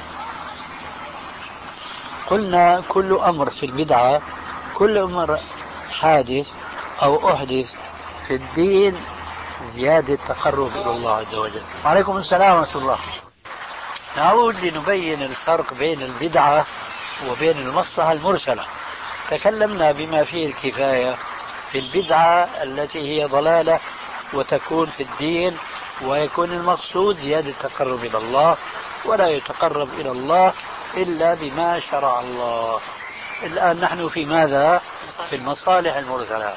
قلنا كل أمر في البدعة، كل أمر حادث أو أحدث في الدين زيادة تقرب إلى الله عز وجل. وعليكم السلام ورحمة الله. نعود لنبين الفرق بين البدعة وبين المصلحة المرسلة. تكلمنا بما فيه الكفاية في البدعة التي هي ضلالة وتكون في الدين، ويكون المقصود زيادة التقرب إلى الله، ولا يتقرب إلى الله إلا بما شرع الله. الآن نحن في ماذا؟ في المصالح المرسلة.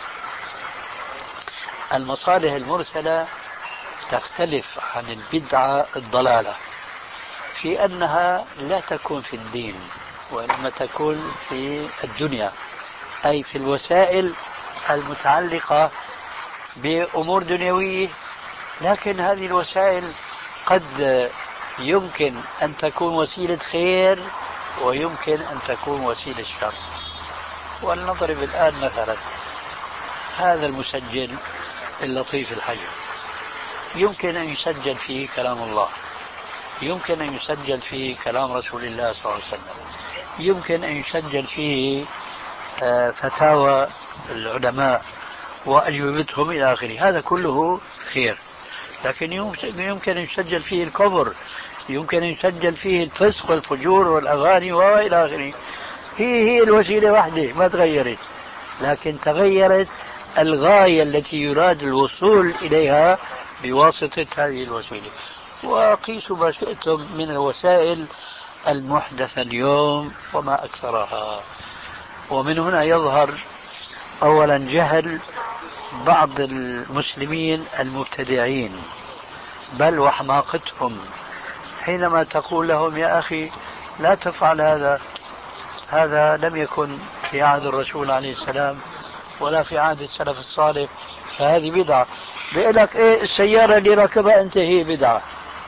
المصالح المرسلة تختلف عن البدعة الضلالة في أنها لا تكون في الدين وإنما تكون في الدنيا، أي في الوسائل المتعلقة بأمور دنيوية، لكن هذه الوسائل قد يمكن أن تكون وسيلة خير ويمكن أن تكون وسيلة شر. ولنضرب الآن مثلا هذا المسجل اللطيف الحي، يمكن أن يسجل فيه كلام الله، يمكن أن يسجل فيه كلام رسول الله صلى الله عليه وسلم، يمكن أن يسجل فيه فتاوى العلماء وأجوبتهم إلى آخره، هذا كله خير. لكن يمكن أن يسجل فيه الكفر، يمكن أن يسجل فيه الفسق والفجور والأغاني وإلى آخره. هي هي الوسيلة واحدة ما تغيرت، لكن تغيرت الغاية التي يراد الوصول إليها بواسطة هذه الوسيلة. وقيسوا ما شئتم من الوسائل المحدثة اليوم وما أكثرها. ومن هنا يظهر أولا جهل بعض المسلمين المبتدعين، بل وحماقتهم، حينما تقول لهم يا أخي لا تفعل هذا، هذا لم يكن في عهد الرسول عليه السلام ولا في عهد السلف الصالح، فهذه بدعة. بيقول لك إيه السيارة اللي ركبها أنت هي بدعة،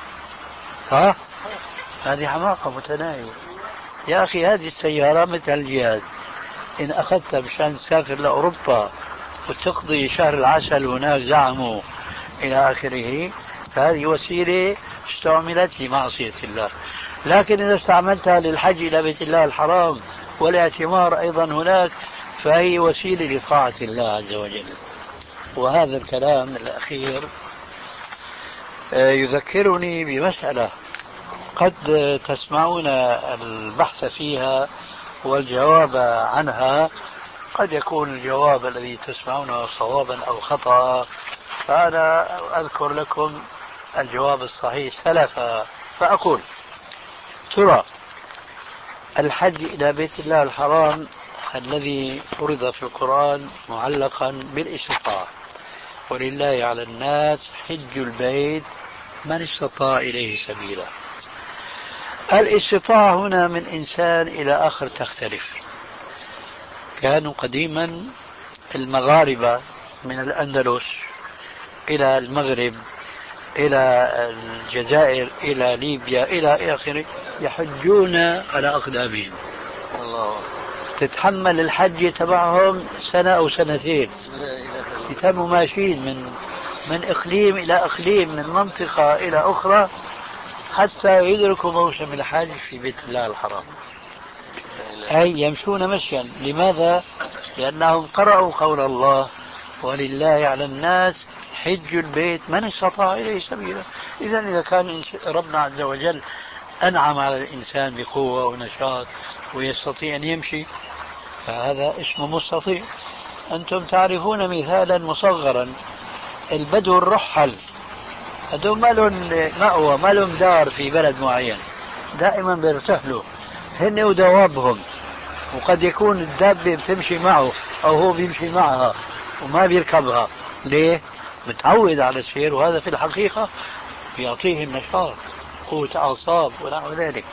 ها؟ هذه حماقة متناهية. يا أخي هذه السيارة مثل الجهاز، إن أخذتها مشان تسافر لأوروبا وتقضي شهر العسل هناك زعموا إلى آخره، فهذه وسيلة استعملت لمعصية الله. لكن إذا استعملتها للحج إلى بيت الله الحرام والاعتمار أيضا هناك، فهي وسيلة لطاعة الله عز وجل. وهذا الكلام الأخير يذكرني بمسألة قد تسمعون البحث فيها والجواب عنها، قد يكون الجواب الذي تسمعونه صوابا أو خطأ، فأنا أذكر لكم الجواب الصحيح سلفا. فأقول ترى الحج إلى بيت الله الحرام الذي فرض في القرآن معلقا بالاستطاعة، ولله على الناس حج البيت من استطاع إليه سبيلا. الاستطاعة هنا من إنسان إلى آخر تختلف. كانوا قديما المغاربة من الأندلس إلى المغرب إلى الجزائر إلى ليبيا إلى آخره يحجون على أقدامهم. الله. تتحمل الحج تبعهم سنة أو سنتين، يتموا ماشيين من من إقليم إلى إقليم، من منطقة إلى أخرى، حتى يدركوا موسم الحج في بيت الله الحرام. أي يمشون مشيا. لماذا؟ لأنهم قرأوا قول الله ولله على الناس حج البيت من استطاع إليه سبيلا. إذا إذا كان ربنا عز وجل أنعم على الإنسان بقوة ونشاط ويستطيع أن يمشي، فهذا اسمه مستطيع. أنتم تعرفون مثالا مصغرا، البدو الرحل هذول ما لهم مأوى، ما لهم دار في بلد معين، دائما بيرتحلوا هن ودوابهم، وقد يكون الدابة بتمشي معه أو هو بيمشي معها وما بيركبها. ليه؟ متعود على السير، وهذا في الحقيقة يعطيه النشاط، قوة أعصاب ونحو ذلك.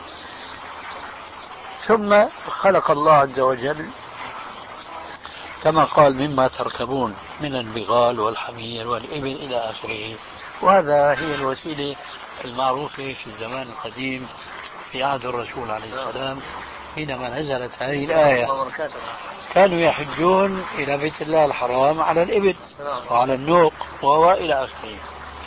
ثم خلق الله عز وجل كما قال مما تركبون من البغال والحمير والإبل إلى آخره، وهذا هي الوسيلة المعروفة في الزمان القديم في عهد الرسول عليه السلام. حينما نزلت هذه الآية كانوا يحجون إلى بيت الله الحرام على الإبل وعلى النوق وإلى آخره.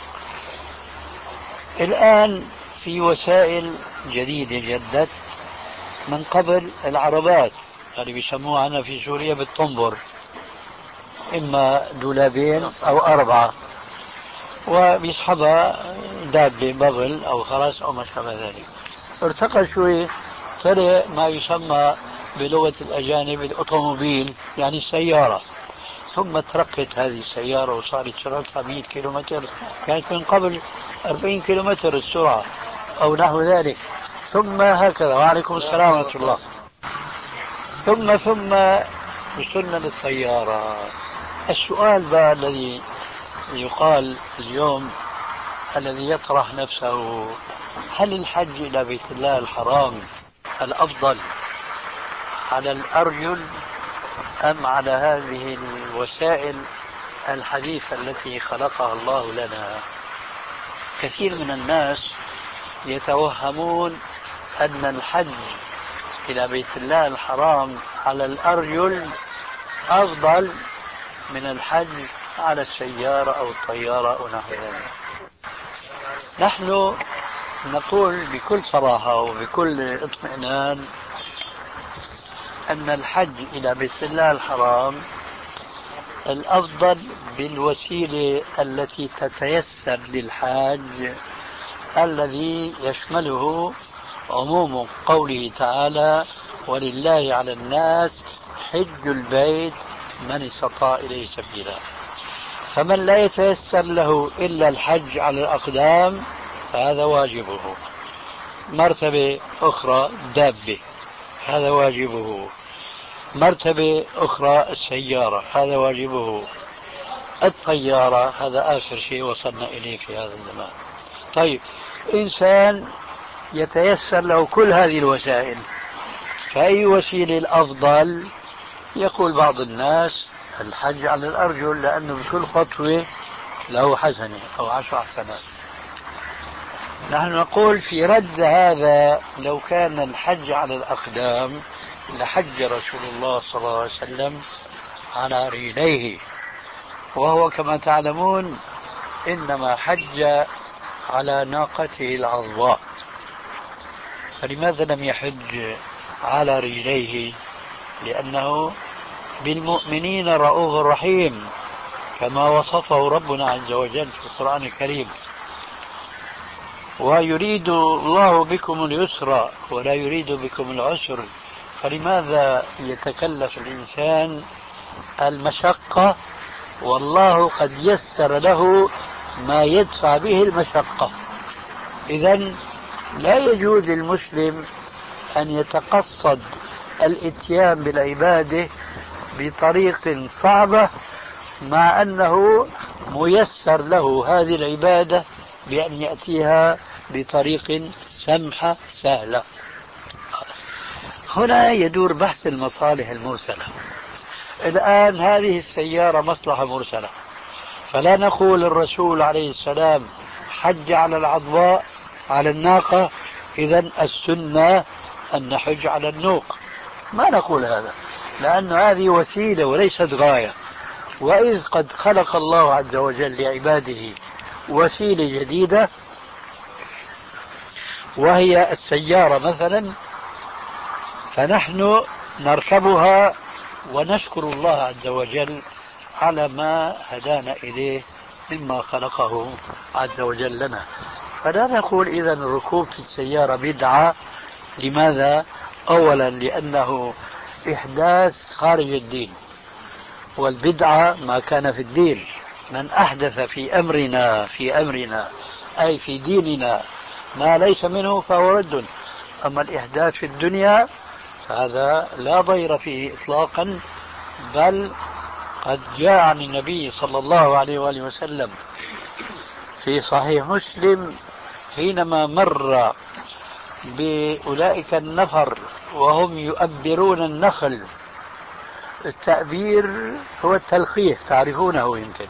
الآن في وسائل جديدة جدت. من قبل العربات اللي بيسموها هنا في سوريا بالطنبر، إما دولابين أو أربعة، وبيسحبها دابة بغل أو خرس أو ما شابه ذلك. ارتقى شوي، طلع ما يسمى بلغة الأجانب الأوتوموبيل، يعني السيارة. ثم ترقت هذه السيارة وصارت سرعتها مئة كيلومتر، كانت من قبل أربعين كيلومتر السرعة أو نحو ذلك. ثم هكذا. وعليكم السلام ورحمة الله. ثم ثم وصلنا للطيارة. السؤال بقى الذي يقال اليوم، الذي يطرح نفسه، هل الحج إلى بيت الله الحرام الأفضل على الأرجل أم على هذه الوسائل الحديثة التي خلقها الله لنا؟ كثير من الناس يتوهمون أن الحج إلى بيت الله الحرام على الأرجل أفضل من الحج على السيارة أو الطيارة أو نحو ذلك. نحن نقول بكل صراحة وبكل اطمئنان أن الحج إلى بيت الله الحرام الأفضل بالوسيلة التي تتيسر للحاج، الذي يشمله عموم قوله تعالى ولله على الناس حج البيت من استطاع إليه سبيلا. فمن لا يتيسر له إلا الحج على الأقدام فهذا واجبه. مرتبة أخرى دابة، هذا واجبه. مرتبة أخرى السيارة، هذا واجبه. الطيارة هذا آخر شيء وصلنا إليه في هذا الزمان. طيب، إنسان يتيسر له كل هذه الوسائل، فأي وسيلة الأفضل؟ يقول بعض الناس الحج على الأرجل، لأنه بكل خطوة له حسنة أو عشر حسنات. نحن نقول في رد هذا، لو كان الحج على الأقدام لحج رسول الله صلى الله عليه وسلم على رجليه، وهو كما تعلمون إنما حج على ناقته العظواء، فلماذا لم يحج على رجليه؟ لأنه بالمؤمنين رؤوف رحيم كما وصفه ربنا عز وجل في القرآن الكريم. ويريد الله بكم اليسر ولا يريد بكم العسر، فلماذا يتكلف الإنسان المشقة والله قد يسر له ما يدفع به المشقة؟ إذن لا يجوز للمسلم أن يتقصد الإتيان بالعبادة بطريق صعبة مع أنه ميسر له هذه العبادة بأن يأتيها بطريق سمحة سهلة. هنا يدور بحث المصالح المرسلة. الآن هذه السيارة مصلحة مرسلة، فلا نقول الرسول عليه السلام حج على العضباء على الناقة إذن السنة أن نحج على النوق، ما نقول هذا، لأن هذه وسيلة وليست غاية. وإذ قد خلق الله عز وجل لعباده وسيلة جديدة وهي السيارة مثلا، فنحن نركبها ونشكر الله عز وجل على ما هدانا إليه مما خلقه عز وجل لنا. فلا نقول إذا الركوب في السيارة بدعة. لماذا؟ أولا لأنه إحداث خارج الدين، والبدعة ما كان في الدين. من أحدث في أمرنا في أمرنا أي في ديننا ما ليس منه فهو رد. أما الإحداث في الدنيا فهذا لا ضير فيه إطلاقا، بل قد جاء عن النبي صلى الله عليه وآله وسلم في صحيح مسلم حينما مر بأولئك النفر وهم يؤبرون النخل. التأبير هو التلقيح، تعرفونه يمكن.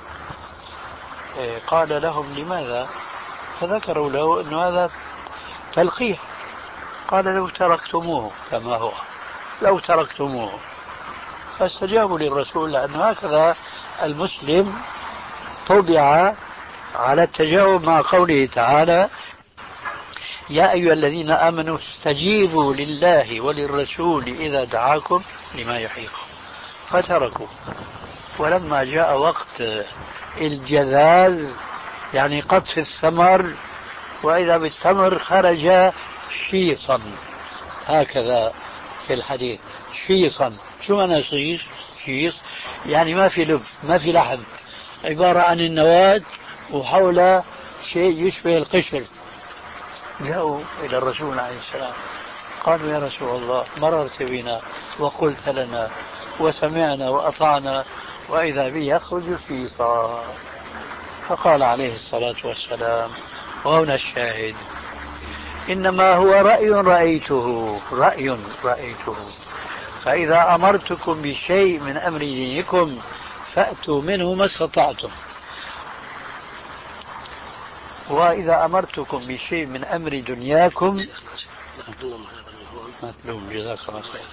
قال لهم لماذا؟ فذكروا له أن هذا تلقيح. قال لو تركتموه كما هو، لو تركتموه. فاستجابوا للرسول، لأن هكذا المسلم طبع على التجاوب مع قوله تعالى يا أيها الذين آمنوا استجيبوا لله وللرسول إذا دعاكم لما يحييكم. فتركوا. ولما جاء وقت الجذاذ يعني قطف الثمر، وإذا بالثمر خرج شيصا، هكذا في الحديث شيصا. شو معنى شيص؟ شيص يعني ما في لب، ما في لحم، عبارة عن النواة وحول شيء يشبه القشر. جاءوا إلى الرسول عليه السلام قالوا يا رسول الله مررت بنا وقلت لنا وسمعنا وأطعنا وإذا بي يخرج شيصا. فقال عليه الصلاة والسلام وهنا الشاهد إنما هو رأي رأيته رأي رأيته فإذا أمرتكم بشيء من أمر دينكم فأتوا منه ما استطعتم، وإذا أمرتكم بشيء من أمر دنياكم مطلوب. جزاك الله خير.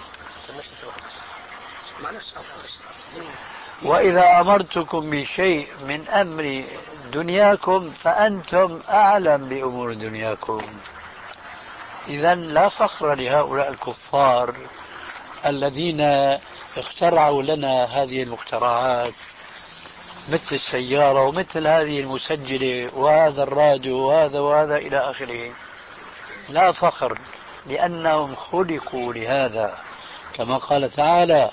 وإذا أمرتكم بشيء من أمر دنياكم فأنتم أعلم بأمور دنياكم. إذن لا فخر لهؤلاء الكفار الذين اخترعوا لنا هذه المخترعات مثل السيارة ومثل هذه المسجلة وهذا الراديو وهذا وهذا إلى آخره. لا فخر، لأنهم خلقوا لهذا، كما قال تعالى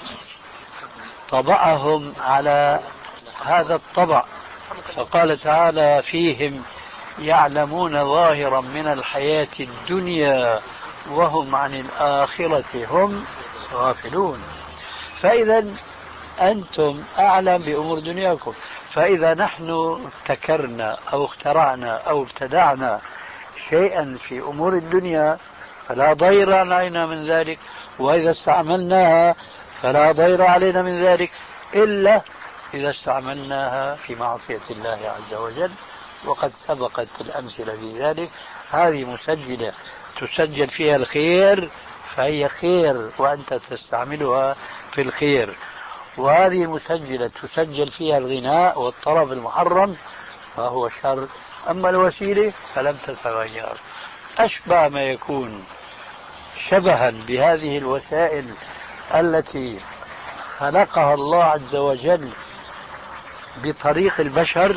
طبعهم على هذا الطبع. فقال تعالى فيهم يعلمون ظاهرا من الحياة الدنيا وهم عن الآخرة هم غافلون. فإذا أنتم أعلم بأمور دنياكم. فإذا نحن ابتكرنا أو اخترعنا أو ابتدعنا شيئا في أمور الدنيا فلا ضير علينا من ذلك، وإذا استعملناها فلا ضير علينا من ذلك إلا إذا استعملناها في معصية الله عز وجل، وقد سبقت الأمثلة في ذلك. هذه مسجلة تسجل فيها الخير فهي خير وأنت تستعملها في الخير، وهذه مسجلة تسجل فيها الغناء والطرب المحرم فهو شر. أما الوسيلة فلم تتغير. أشبه ما يكون شبها بهذه الوسائل التي خلقها الله عز وجل بطريق البشر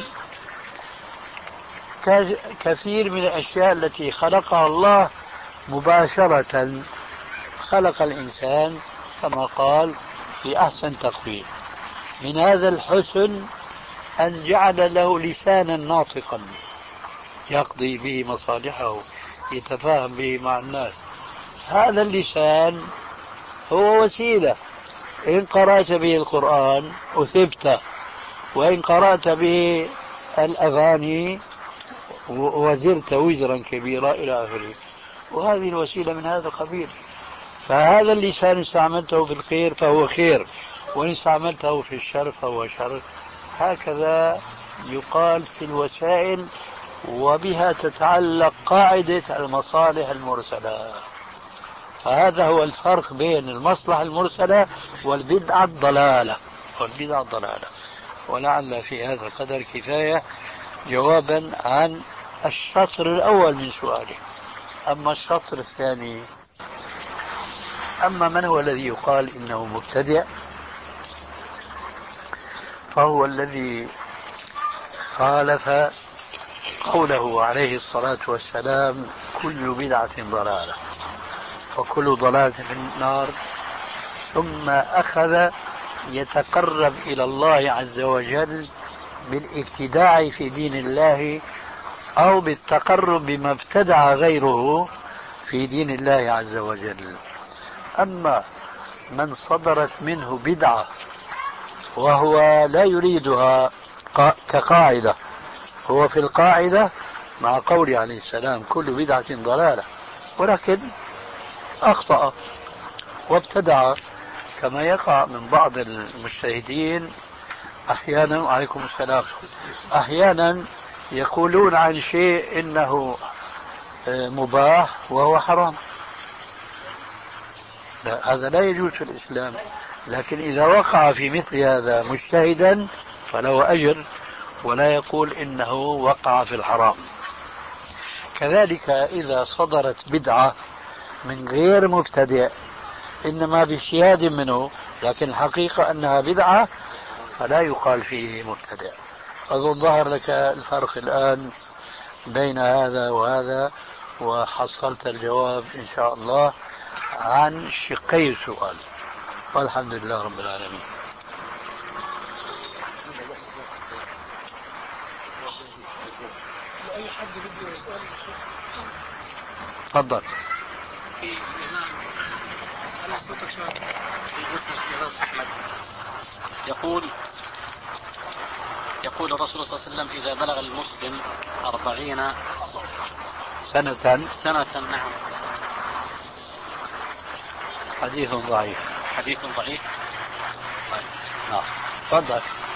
كثير من الأشياء التي خلقها الله مباشرة. خلق الإنسان كما قال في أحسن تقويم. من هذا الحسن أن جعل له لسانا ناطقا يقضي به مصالحه يتفاهم به مع الناس. هذا اللسان هو وسيلة، إن قرأت به القرآن أثبت، وإن قرأت به الأغاني وزرت وزرا كبيرا إلى آخره. وهذه الوسيلة من هذا القبيل. فهذا اللسان استعملته في الخير فهو خير، وإن استعملته في الشر فهو شر. هكذا يقال في الوسائل، وبها تتعلق قاعدة المصالح المرسلة. فهذا هو الفرق بين المصلحة المرسلة والبدعة الضلالة والبدعة الضلالة. ولعل في هذا القدر كفاية جوابا عن الشطر الأول من سؤالي. أما الشطر الثاني، أما من هو الذي يقال إنه مبتدع، فهو الذي خالف قوله عليه الصلاة والسلام: كل بدعة ضلالة وكل ضلالة في النار، ثم أخذ يتقرب إلى الله عز وجل بالابتداع في دين الله أو بالتقرب بما ابتدع غيره في دين الله عز وجل. أما من صدرت منه بدعة وهو لا يريدها كقاعدة، هو في القاعدة مع قوله عليه السلام: كل بدعة ضلالة، ولكن أخطأ وابتدع، كما يقع من بعض المجتهدين أحيانا. عليكم السلام. أحيانا يقولون عن شيء إنه مباح وهو حرام. لا، هذا لا يجوز في الإسلام. لكن إذا وقع في مثل هذا مجتهدا فله أجر، ولا يقول إنه وقع في الحرام. كذلك إذا صدرت بدعة من غير مبتدع، إنما باجتهاد منه، لكن الحقيقة أنها بدعة، فلا يقال فيه مبتدع. أظن ظهر لك الفرق الآن بين هذا وهذا، وحصلت الجواب إن شاء الله عن شقي السؤال، والحمد لله رب العالمين. أي حد بده يسأل تفضل. في الإمام أنا صوتك شوي في مسند الإمام أحمد يقول يقول الرسول صلى الله عليه وسلم: إذا بلغ المسلم أربعين سنة سنة نعم. حديث ضعيف. حديث ضعيف. نعم. تفضل.